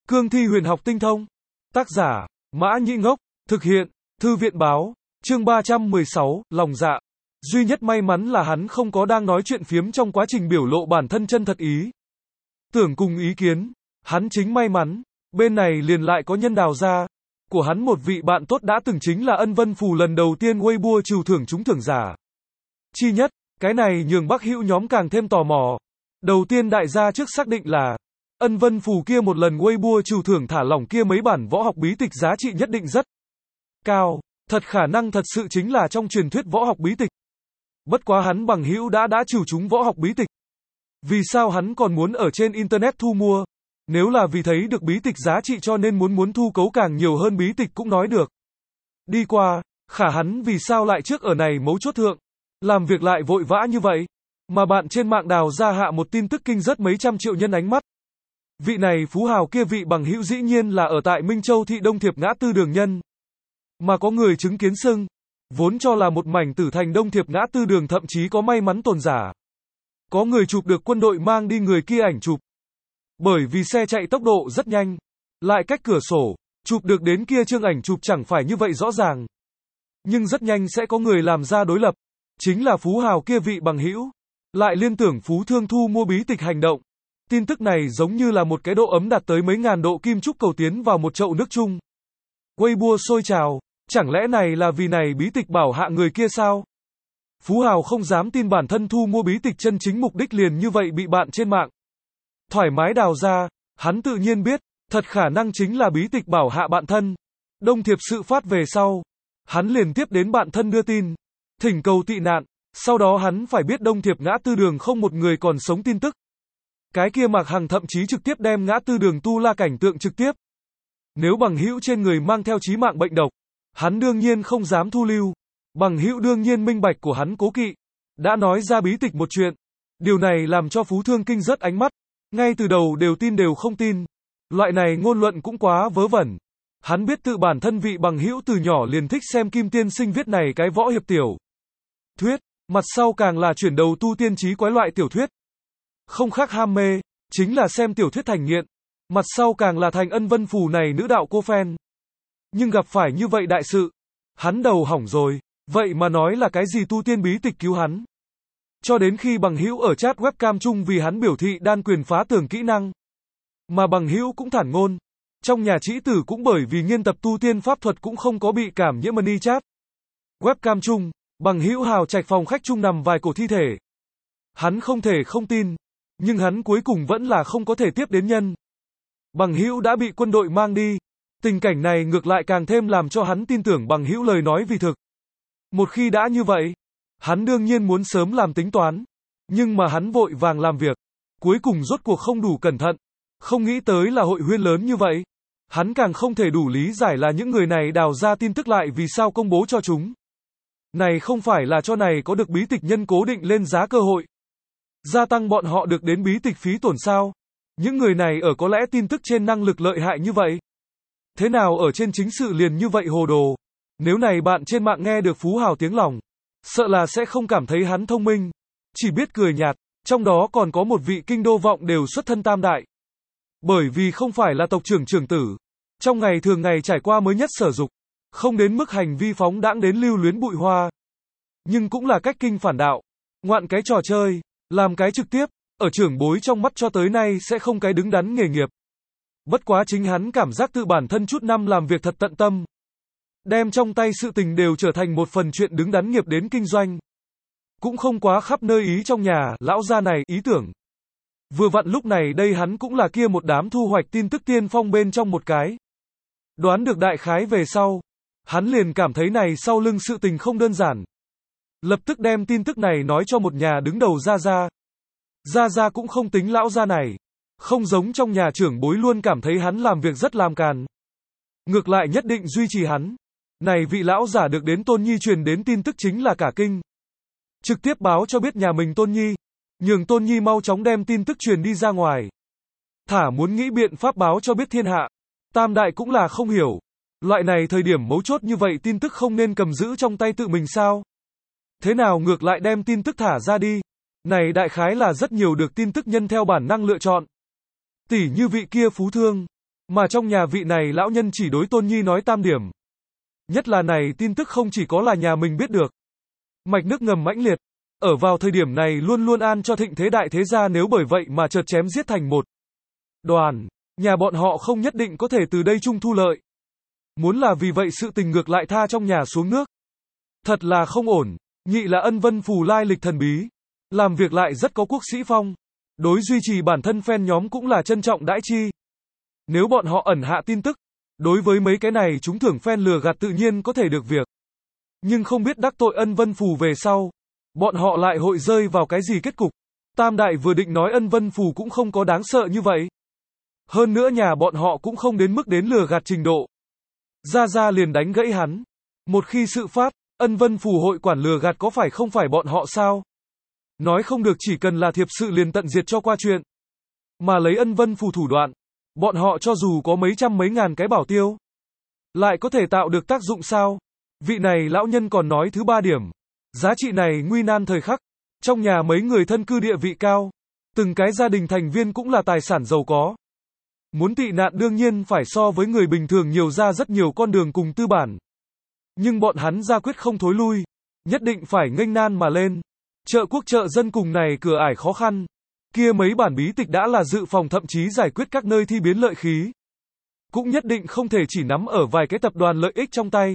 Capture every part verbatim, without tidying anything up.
Cương thi huyền học tinh thông. Tác giả, Mã Nhĩ Ngốc. Thực hiện, Thư viện Báo. Chương ba trăm mười sáu, lòng dạ. Duy nhất may mắn là hắn không có đang nói chuyện phiếm trong quá trình biểu lộ bản thân chân thật ý. Tưởng cùng ý kiến, hắn chính may mắn, bên này liền lại có nhân đào ra. Của hắn một vị bạn tốt đã từng chính là Ân Vân Phù lần đầu tiên Weibo trừu thưởng trúng thưởng giả. Chi nhất, cái này nhường Bắc Hữu nhóm càng thêm tò mò. Đầu tiên đại gia trước xác định là Ân Vân Phù kia một lần Weibo trừu thưởng thả lỏng kia mấy bản võ học bí tịch giá trị nhất định rất cao, thật khả năng thật sự chính là trong truyền thuyết võ học bí tịch. Bất quá hắn bằng hữu đã đã trừu trúng võ học bí tịch. Vì sao hắn còn muốn ở trên internet thu mua? Nếu là vì thấy được bí tịch giá trị cho nên muốn muốn thu cấu càng nhiều hơn bí tịch cũng nói được. Đi qua, khả hắn vì sao lại trước ở này mấu chốt thượng, làm việc lại vội vã như vậy, mà bạn trên mạng đào ra hạ một tin tức kinh rất mấy trăm triệu nhân ánh mắt. Vị này phú hào kia vị bằng hữu dĩ nhiên là ở tại Minh Châu thị Đông Thiệp ngã tư đường nhân. Mà có người chứng kiến xưng, vốn cho là một mảnh tử thành Đông Thiệp ngã tư đường thậm chí có may mắn tồn giả. Có người chụp được quân đội mang đi người kia ảnh chụp. Bởi vì xe chạy tốc độ rất nhanh, lại cách cửa sổ, chụp được đến kia chương ảnh chụp chẳng phải như vậy rõ ràng. Nhưng rất nhanh sẽ có người làm ra đối lập, chính là phú hào kia vị bằng hữu, lại liên tưởng phú thương thu mua bí tịch hành động. Tin tức này giống như là một cái độ ấm đạt tới mấy ngàn độ kim chúc cầu tiến vào một chậu nước chung. Weibo sôi trào, chẳng lẽ này là vì này bí tịch bảo hạ người kia sao? Phú hào không dám tin bản thân thu mua bí tịch chân chính mục đích liền như vậy bị bạn trên mạng thoải mái đào ra, hắn tự nhiên biết, thật khả năng chính là bí tịch bảo hạ bạn thân. Đông Thiệp sự phát về sau, hắn liền tiếp đến bạn thân đưa tin, thỉnh cầu tị nạn, sau đó hắn phải biết Đông Thiệp ngã tư đường không một người còn sống tin tức. Cái kia Mạc Hằng thậm chí trực tiếp đem ngã tư đường tu la cảnh tượng trực tiếp. Nếu bằng hữu trên người mang theo chí mạng bệnh độc, hắn đương nhiên không dám thu lưu. Bằng hữu đương nhiên minh bạch của hắn cố kỵ, đã nói ra bí tịch một chuyện. Điều này làm cho Phú Thương kinh rớt ánh mắt, ngay từ đầu đều tin đều không tin. Loại này ngôn luận cũng quá vớ vẩn. Hắn biết tự bản thân vị bằng hữu từ nhỏ liền thích xem Kim Tiên Sinh viết này cái võ hiệp tiểu thuyết, mặt sau càng là chuyển đầu tu tiên trí quái loại tiểu thuyết. Không khác ham mê, chính là xem tiểu thuyết thành nghiện, mặt sau càng là thành Ân Vân Phù này nữ đạo cô fan. Nhưng gặp phải như vậy đại sự, hắn đầu hỏng rồi, vậy mà nói là cái gì tu tiên bí tịch cứu hắn. Cho đến khi bằng hữu ở chat webcam chung vì hắn biểu thị đan quyền phá tường kỹ năng. Mà bằng hữu cũng thản ngôn, trong nhà trĩ tử cũng bởi vì nghiên tập tu tiên pháp thuật cũng không có bị cảm nhiễm money chat. Webcam chung, bằng hữu hào trạch phòng khách chung nằm vài cổ thi thể. Hắn không thể không tin, nhưng hắn cuối cùng vẫn là không có thể tiếp đến nhân. Bằng hữu đã bị quân đội mang đi, tình cảnh này ngược lại càng thêm làm cho hắn tin tưởng bằng hữu lời nói vì thực. Một khi đã như vậy, hắn đương nhiên muốn sớm làm tính toán, nhưng mà hắn vội vàng làm việc, cuối cùng rốt cuộc không đủ cẩn thận, không nghĩ tới là hội huyên lớn như vậy. Hắn càng không thể đủ lý giải là những người này đào ra tin tức lại vì sao công bố cho chúng. Này không phải là cho này có được bí tịch nhân cố định lên giá cơ hội, gia tăng bọn họ được đến bí tịch phí tổn sao? Những người này ở có lẽ tin tức trên năng lực lợi hại như vậy. Thế nào ở trên chính sự liền như vậy hồ đồ? Nếu này bạn trên mạng nghe được phú hào tiếng lòng, sợ là sẽ không cảm thấy hắn thông minh, chỉ biết cười nhạt, trong đó còn có một vị kinh đô vọng đều xuất thân tam đại. Bởi vì không phải là tộc trưởng trưởng tử, trong ngày thường ngày trải qua mới nhất sở dục, không đến mức hành vi phóng đãng đến lưu luyến bụi hoa. Nhưng cũng là cách kinh phản đạo, ngoạn cái trò chơi, làm cái trực tiếp, ở trưởng bối trong mắt cho tới nay sẽ không cái đứng đắn nghề nghiệp. Bất quá chính hắn cảm giác tự bản thân chút năm làm việc thật tận tâm, đem trong tay sự tình đều trở thành một phần chuyện đứng đắn nghiệp đến kinh doanh. Cũng không quá khắp nơi ý trong nhà, lão gia này, ý tưởng. Vừa vặn lúc này đây hắn cũng là kia một đám thu hoạch tin tức tiên phong bên trong một cái. Đoán được đại khái về sau, hắn liền cảm thấy này sau lưng sự tình không đơn giản. Lập tức đem tin tức này nói cho một nhà đứng đầu Gia Gia. Gia Gia cũng không tính lão gia này, không giống trong nhà trưởng bối luôn cảm thấy hắn làm việc rất làm càn. Ngược lại nhất định duy trì hắn. Này vị lão giả được đến Tôn Nhi truyền đến tin tức chính là cả kinh. Trực tiếp báo cho biết nhà mình Tôn Nhi, nhường Tôn Nhi mau chóng đem tin tức truyền đi ra ngoài. Thả muốn nghĩ biện pháp báo cho biết thiên hạ. Tam đại cũng là không hiểu. Loại này thời điểm mấu chốt như vậy tin tức không nên cầm giữ trong tay tự mình sao? Thế nào ngược lại đem tin tức thả ra đi? Này đại khái là rất nhiều được tin tức nhân theo bản năng lựa chọn. Tỷ như vị kia Phú Thương. Mà trong nhà vị này lão nhân chỉ đối Tôn Nhi nói tam điểm. Nhất là này tin tức không chỉ có là nhà mình biết được. Mạch nước ngầm mãnh liệt. Ở vào thời điểm này luôn luôn an cho thịnh thế đại thế gia nếu bởi vậy mà chợt chém giết thành một đoàn. Nhà bọn họ không nhất định có thể từ đây chung thu lợi. Muốn là vì vậy sự tình ngược lại tha trong nhà xuống nước. Thật là không ổn. Nhị là Ân Vân Phù lai lịch thần bí. Làm việc lại rất có quốc sĩ phong. Đối duy trì bản thân fan nhóm cũng là trân trọng đãi chi. Nếu bọn họ ẩn hạ tin tức, đối với mấy cái này chúng thưởng fan lừa gạt tự nhiên có thể được việc. Nhưng không biết đắc tội Ân Vân Phù về sau, bọn họ lại hội rơi vào cái gì kết cục. Tam Đại vừa định nói Ân Vân Phù cũng không có đáng sợ như vậy. Hơn nữa nhà bọn họ cũng không đến mức đến lừa gạt trình độ. Gia Gia liền đánh gãy hắn. Một khi sự phát, Ân Vân Phù hội quản lừa gạt có phải không phải bọn họ sao? Nói không được chỉ cần là thiệp sự liền tận diệt cho qua chuyện. Mà lấy Ân Vân Phù thủ đoạn, bọn họ cho dù có mấy trăm mấy ngàn cái bảo tiêu, lại có thể tạo được tác dụng sao? Vị này lão nhân còn nói thứ ba điểm. Giá trị này nguy nan thời khắc. Trong nhà mấy người thân cư địa vị cao. Từng cái gia đình thành viên cũng là tài sản giàu có. Muốn tị nạn đương nhiên phải so với người bình thường nhiều ra rất nhiều con đường cùng tư bản. Nhưng bọn hắn ra quyết không thối lui. Nhất định phải nghênh nan mà lên. Trợ quốc trợ dân cùng này cửa ải khó khăn. Kia mấy bản bí tịch đã là dự phòng thậm chí giải quyết các nơi thi biến lợi khí. Cũng nhất định không thể chỉ nắm ở vài cái tập đoàn lợi ích trong tay.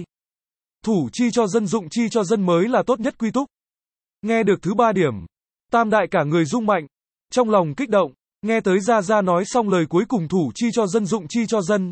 Thủ chi cho dân dụng chi cho dân mới là tốt nhất quy túc. Nghe được thứ ba điểm. Tam Đại cả người rung mạnh. Trong lòng kích động. Nghe tới Gia Gia nói xong lời cuối cùng thủ chi cho dân dụng chi cho dân.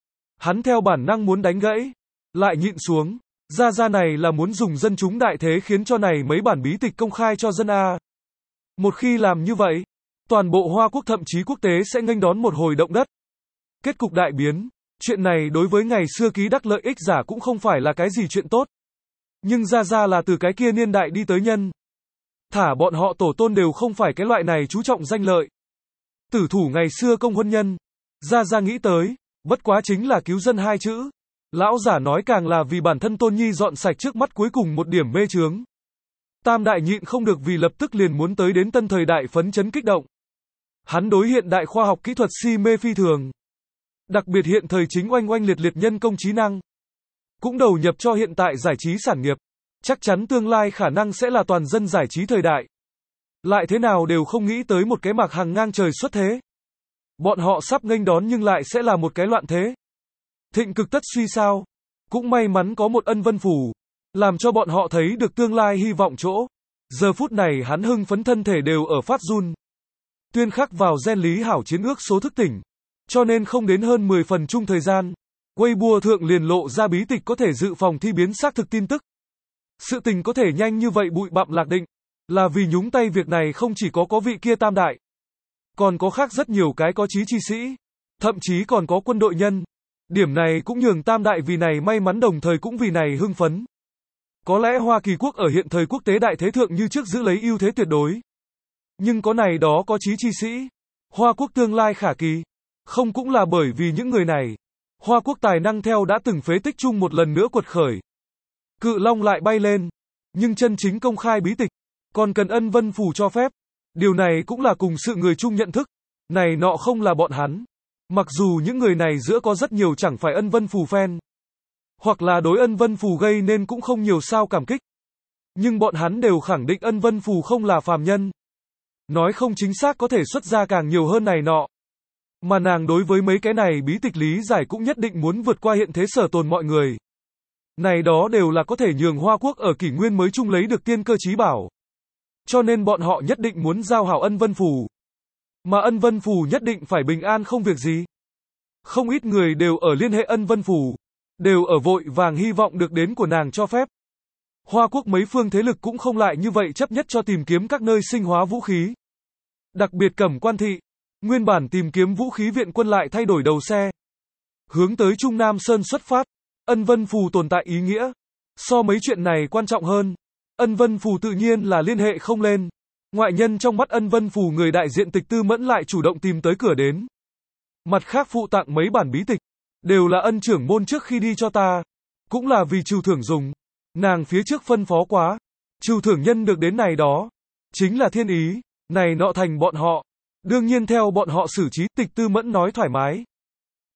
Hắn theo bản năng muốn đánh gãy. Lại nhịn xuống. Gia Gia này là muốn dùng dân chúng đại thế khiến cho này mấy bản bí tịch công khai cho dân A. Một khi làm như vậy, toàn bộ Hoa Quốc thậm chí quốc tế sẽ nghênh đón một hồi động đất. Kết cục đại biến. Chuyện này đối với ngày xưa ký đắc lợi ích giả cũng không phải là cái gì chuyện tốt. Nhưng Gia Gia là từ cái kia niên đại đi tới nhân. Thả bọn họ tổ tôn đều không phải cái loại này chú trọng danh lợi. Tử thủ ngày xưa công huân nhân. Gia Gia nghĩ tới, bất quá chính là cứu dân hai chữ. Lão giả nói càng là vì bản thân Tôn Nhi dọn sạch trước mắt cuối cùng một điểm mê chướng. Tam Đại nhịn không được vì lập tức liền muốn tới đến tân thời đại phấn chấn kích động. Hắn đối hiện đại khoa học kỹ thuật si mê phi thường. Đặc biệt hiện thời chính oanh oanh liệt liệt nhân công trí năng. Cũng đầu nhập cho hiện tại giải trí sản nghiệp. Chắc chắn tương lai khả năng sẽ là toàn dân giải trí thời đại. Lại thế nào đều không nghĩ tới một cái Mạc Hằng ngang trời xuất thế. Bọn họ sắp nghênh đón nhưng lại sẽ là một cái loạn thế. Thịnh cực tất suy sao. Cũng may mắn có một Ân Vân Phù. Làm cho bọn họ thấy được tương lai hy vọng chỗ. Giờ phút này hắn hưng phấn thân thể đều ở phát run. Tuyên khắc vào gen lý hảo chiến ước số thức tỉnh. Cho nên không đến hơn mười phần chung thời gian. Weibo thượng liền lộ ra bí tịch có thể dự phòng thi biến xác thực tin tức. Sự tình có thể nhanh như vậy bụi bặm lạc định. Là vì nhúng tay việc này không chỉ có có vị kia Tam Đại. Còn có khác rất nhiều cái có chí chi sĩ. Thậm chí còn có quân đội nhân. Điểm này cũng nhường Tam Đại vì này may mắn đồng thời cũng vì này hưng phấn. Có lẽ Hoa Kỳ quốc ở hiện thời quốc tế đại thế thượng như trước giữ lấy ưu thế tuyệt đối. Nhưng có này đó có chí chi sĩ. Hoa quốc tương lai khả kỳ. Không cũng là bởi vì những người này. Hoa quốc tài năng theo đã từng phế tích chung một lần nữa quật khởi. Cự long lại bay lên. Nhưng chân chính công khai bí tịch. Còn cần Ân Vân Phù cho phép. Điều này cũng là cùng sự người chung nhận thức. Này nọ không là bọn hắn. Mặc dù những người này giữa có rất nhiều chẳng phải Ân Vân Phù fan. Hoặc là đối Ân Vân Phù gây nên cũng không nhiều sao cảm kích. Nhưng bọn hắn đều khẳng định Ân Vân Phù không là phàm nhân. Nói không chính xác có thể xuất ra càng nhiều hơn này nọ. Mà nàng đối với mấy cái này bí tịch lý giải cũng nhất định muốn vượt qua hiện thế sở tồn mọi người. Này đó đều là có thể nhường Hoa Quốc ở kỷ nguyên mới chung lấy được tiên cơ trí bảo. Cho nên bọn họ nhất định muốn giao hảo Ân Vân Phù. Mà Ân Vân Phù nhất định phải bình an không việc gì. Không ít người đều ở liên hệ Ân Vân Phù. Đều ở vội vàng hy vọng được đến của nàng cho phép. Hoa Quốc mấy phương thế lực cũng không lại như vậy chấp nhất cho tìm kiếm các nơi sinh hóa vũ khí. Đặc biệt Cẩm Quan thị. Nguyên bản tìm kiếm vũ khí viện quân lại thay đổi đầu xe. Hướng tới Trung Nam Sơn xuất phát. Ân Vân Phù tồn tại ý nghĩa. So mấy chuyện này quan trọng hơn. Ân Vân Phù tự nhiên là liên hệ không lên. Ngoại nhân trong mắt Ân Vân Phù người đại diện Tịch Tư Mẫn lại chủ động tìm tới cửa đến. Mặt khác phụ tặng mấy bản bí tịch. Đều là ân trưởng môn trước khi đi cho ta. Cũng là vì trừ thưởng dùng. Nàng phía trước phân phó quá. Trừ thưởng nhân được đến này đó. Chính là thiên ý. Này nọ thành bọn họ. Đương nhiên theo bọn họ xử trí, Tịch Tư Mẫn nói thoải mái.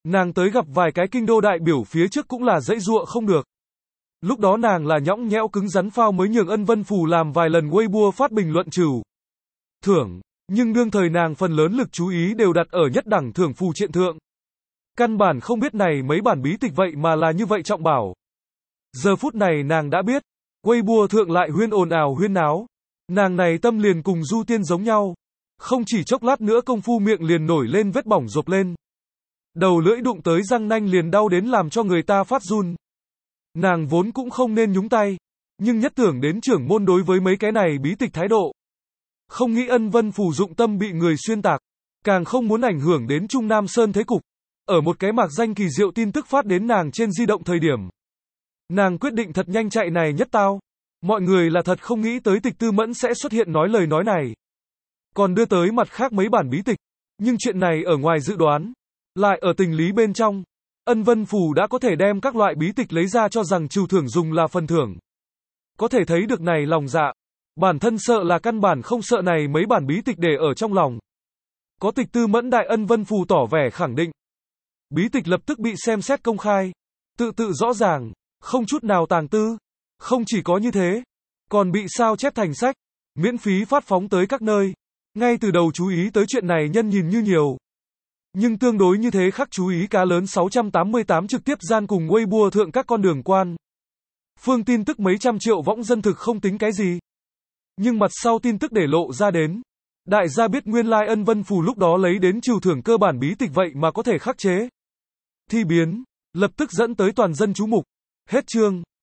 Nàng tới gặp vài cái kinh đô đại biểu phía trước cũng là dãy dụa không được. Lúc đó nàng là nhõng nhẽo cứng rắn phao mới nhường Ân Vân Phù làm vài lần Weibo phát bình luận trừu thưởng, nhưng đương thời nàng phần lớn lực chú ý đều đặt ở nhất đẳng thưởng phù triện thượng. Căn bản không biết này mấy bản bí tịch vậy mà là như vậy trọng bảo. Giờ phút này nàng đã biết, Weibo thượng lại huyên ồn ào huyên náo. Nàng này tâm liền cùng Du Tiên giống nhau. Không chỉ chốc lát nữa công phu miệng liền nổi lên vết bỏng rộp lên. Đầu lưỡi đụng tới răng nanh liền đau đến làm cho người ta phát run. Nàng vốn cũng không nên nhúng tay, nhưng nhất tưởng đến trưởng môn đối với mấy cái này bí tịch thái độ. Không nghĩ Ân Vân Phù dụng tâm bị người xuyên tạc, càng không muốn ảnh hưởng đến Trung Nam Sơn thế cục. Ở một cái mạc danh kỳ diệu tin tức phát đến nàng trên di động thời điểm. Nàng quyết định thật nhanh chạy này nhất tao. Mọi người là thật không nghĩ tới Tịch Tư Mẫn sẽ xuất hiện nói lời nói này. Còn đưa tới mặt khác mấy bản bí tịch. Nhưng chuyện này ở ngoài dự đoán. Lại ở tình lý bên trong. Ân Vân Phù đã có thể đem các loại bí tịch lấy ra cho rằng trừ thưởng dùng là phần thưởng. Có thể thấy được này lòng dạ. Bản thân sợ là căn bản không sợ này mấy bản bí tịch để ở trong lòng. Có Tịch Tư Mẫn đại Ân Vân Phù tỏ vẻ khẳng định. Bí tịch lập tức bị xem xét công khai. Tự tự rõ ràng. Không chút nào tàng tư. Không chỉ có như thế. Còn bị sao chép thành sách. Miễn phí phát phóng tới các nơi. Ngay từ đầu chú ý tới chuyện này nhân nhìn như nhiều. Nhưng tương đối như thế khắc chú ý cá lớn sáu trăm tám mươi tám trực tiếp gian cùng Weibo thượng các con đường quan. Phương tin tức mấy trăm triệu võng dân thực không tính cái gì. Nhưng mặt sau tin tức để lộ ra đến. Đại gia biết nguyên lai Ân Vân Phù lúc đó lấy đến trừu thưởng cơ bản bí tịch vậy mà có thể khắc chế. Thi biến. Lập tức dẫn tới toàn dân chú mục. Hết chương.